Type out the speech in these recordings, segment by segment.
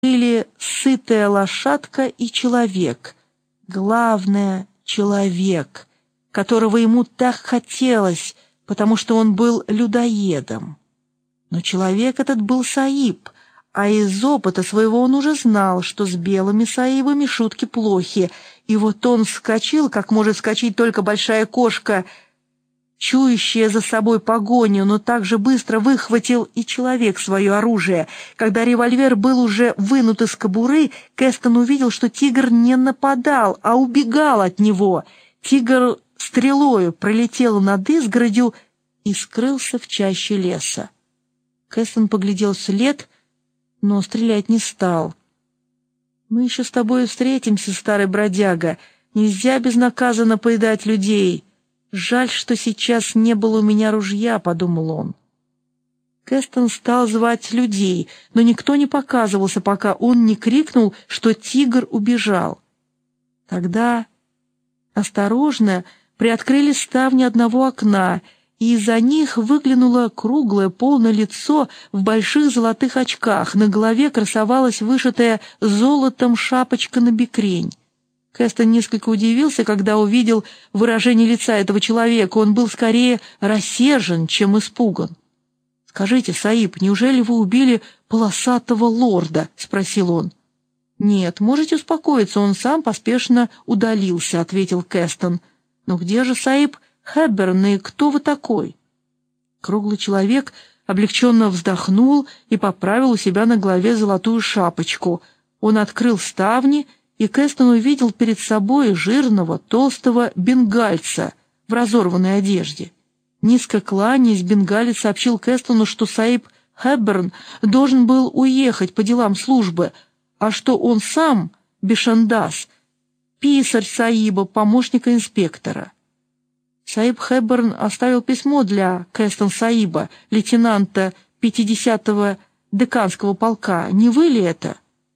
Были сытая лошадка и человек. Главное — человек, которого ему так хотелось, потому что он был людоедом. Но человек этот был Саиб, а из опыта своего он уже знал, что с белыми Саибами шутки плохи, и вот он вскочил, как может вскочить только большая кошка, чующая за собой погоню, но так же быстро выхватил и человек свое оружие. Когда револьвер был уже вынут из кобуры, Кэстон увидел, что тигр не нападал, а убегал от него. Тигр стрелою пролетел над изгородью и скрылся в чаще леса. Кэстон поглядел вслед, но стрелять не стал. «Мы еще с тобой встретимся, старый бродяга. Нельзя безнаказанно поедать людей. Жаль, что сейчас не было у меня ружья», — подумал он. Кэстон стал звать людей, но никто не показывался, пока он не крикнул, что тигр убежал. Тогда осторожно приоткрыли ставни одного окна, и из-за них выглянуло круглое, полное лицо в больших золотых очках. На голове красовалась вышитая золотом шапочка на бекрень. Кэстон несколько удивился, когда увидел выражение лица этого человека. Он был скорее рассержен, чем испуган. «Скажите, Саиб, неужели вы убили полосатого лорда?» — спросил он. «Нет, можете успокоиться, он сам поспешно удалился», — ответил Кэстон. «Но где же Саиб Хэбберн, и кто вы такой?» Круглый человек облегченно вздохнул и поправил у себя на голове золотую шапочку. Он открыл ставни, и Кэстон увидел перед собой жирного, толстого бенгальца в разорванной одежде. Низко кланяясь, бенгалец сообщил Кэстону, что Саиб Хэбберн должен был уехать по делам службы, а что он сам, Бишандас, писарь Саиба, помощника инспектора. Саиб Хэбберн оставил письмо для Кэстон Саиба, лейтенанта 50-го деканского полка. Не вы ли это?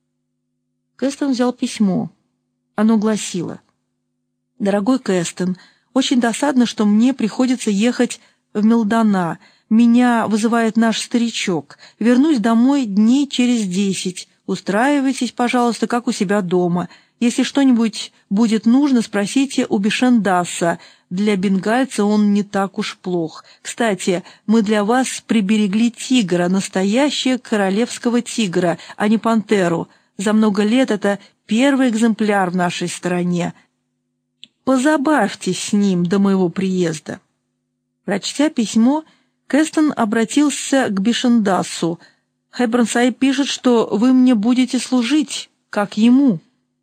Кэстон взял письмо. Оно гласило: «Дорогой Кэстон, очень досадно, что мне приходится ехать в Мелдона. Меня вызывает наш старичок. Вернусь домой дней через 10. Устраивайтесь, пожалуйста, как у себя дома. Если что-нибудь будет нужно, спросите у Бишандаса. Для бенгальца он не так уж плох. Кстати, мы для вас приберегли тигра, настоящего королевского тигра, а не пантеру. За много лет это первый экземпляр в нашей стране. Позабавьтесь с ним до моего приезда». Прочтя письмо, Кэстон обратился к Бишандасу. «Хэбберн Саиб пишет, что вы мне будете служить, как ему».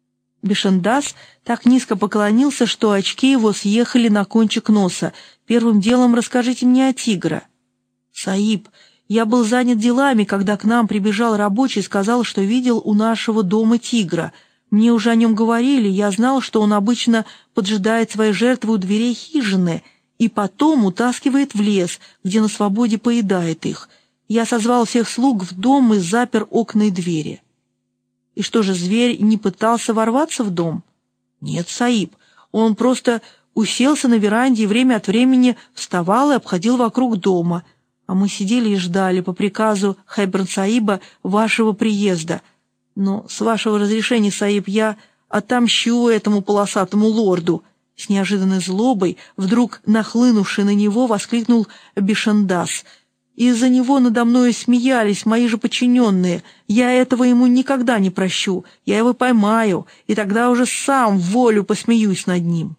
Бишандас так низко поклонился, что очки его съехали на кончик носа. «Первым делом расскажите мне о тигре». «Саиб, я был занят делами, когда к нам прибежал рабочий и сказал, что видел у нашего дома тигра. Мне уже о нем говорили, я знал, что он обычно поджидает свои жертвы у дверей хижины и потом утаскивает в лес, где на свободе поедает их. Я созвал всех слуг в дом и запер окна и двери». «И что же, зверь не пытался ворваться в дом?» «Нет, Саиб, он просто уселся на веранде и время от времени вставал и обходил вокруг дома. А мы сидели и ждали по приказу Хэбберн Саиба вашего приезда. Но с вашего разрешения, Саиб, я отомщу этому полосатому лорду». С неожиданной злобой, вдруг нахлынувший на него, воскликнул Бишандас. «Из-за него надо мною смеялись мои же подчиненные. Я этого ему никогда не прощу. Я его поймаю, и тогда уже сам в волю посмеюсь над ним».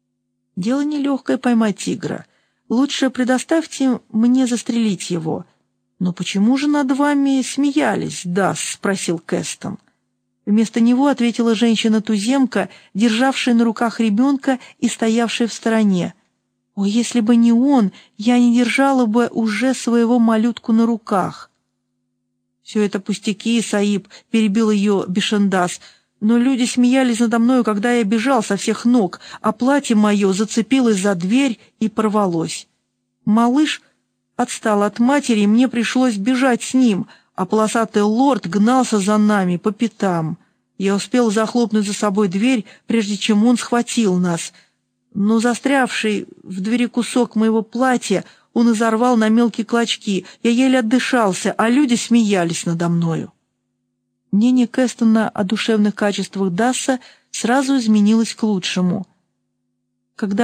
«Дело нелегкое поймать тигра. Лучше предоставьте мне застрелить его». «Но почему же над вами смеялись, Дас?» — спросил Кэстон. Вместо него ответила женщина-туземка, державшая на руках ребенка и стоявшая в стороне. «О, если бы не он, я не держала бы уже своего малютку на руках». «Все это пустяки, Саиб», — перебил ее Бишандас. «Но люди смеялись надо мною, когда я бежал со всех ног, а платье мое зацепилось за дверь и порвалось. Малыш отстал от матери, и мне пришлось бежать с ним, а полосатый лорд гнался за нами по пятам. Я успел захлопнуть за собой дверь, прежде чем он схватил нас. Но застрявший в двери кусок моего платья он изорвал на мелкие клочки. Я еле отдышался, а люди смеялись надо мною». Мнение Кэстона о душевных качествах Дасса сразу изменилось к лучшему. Когда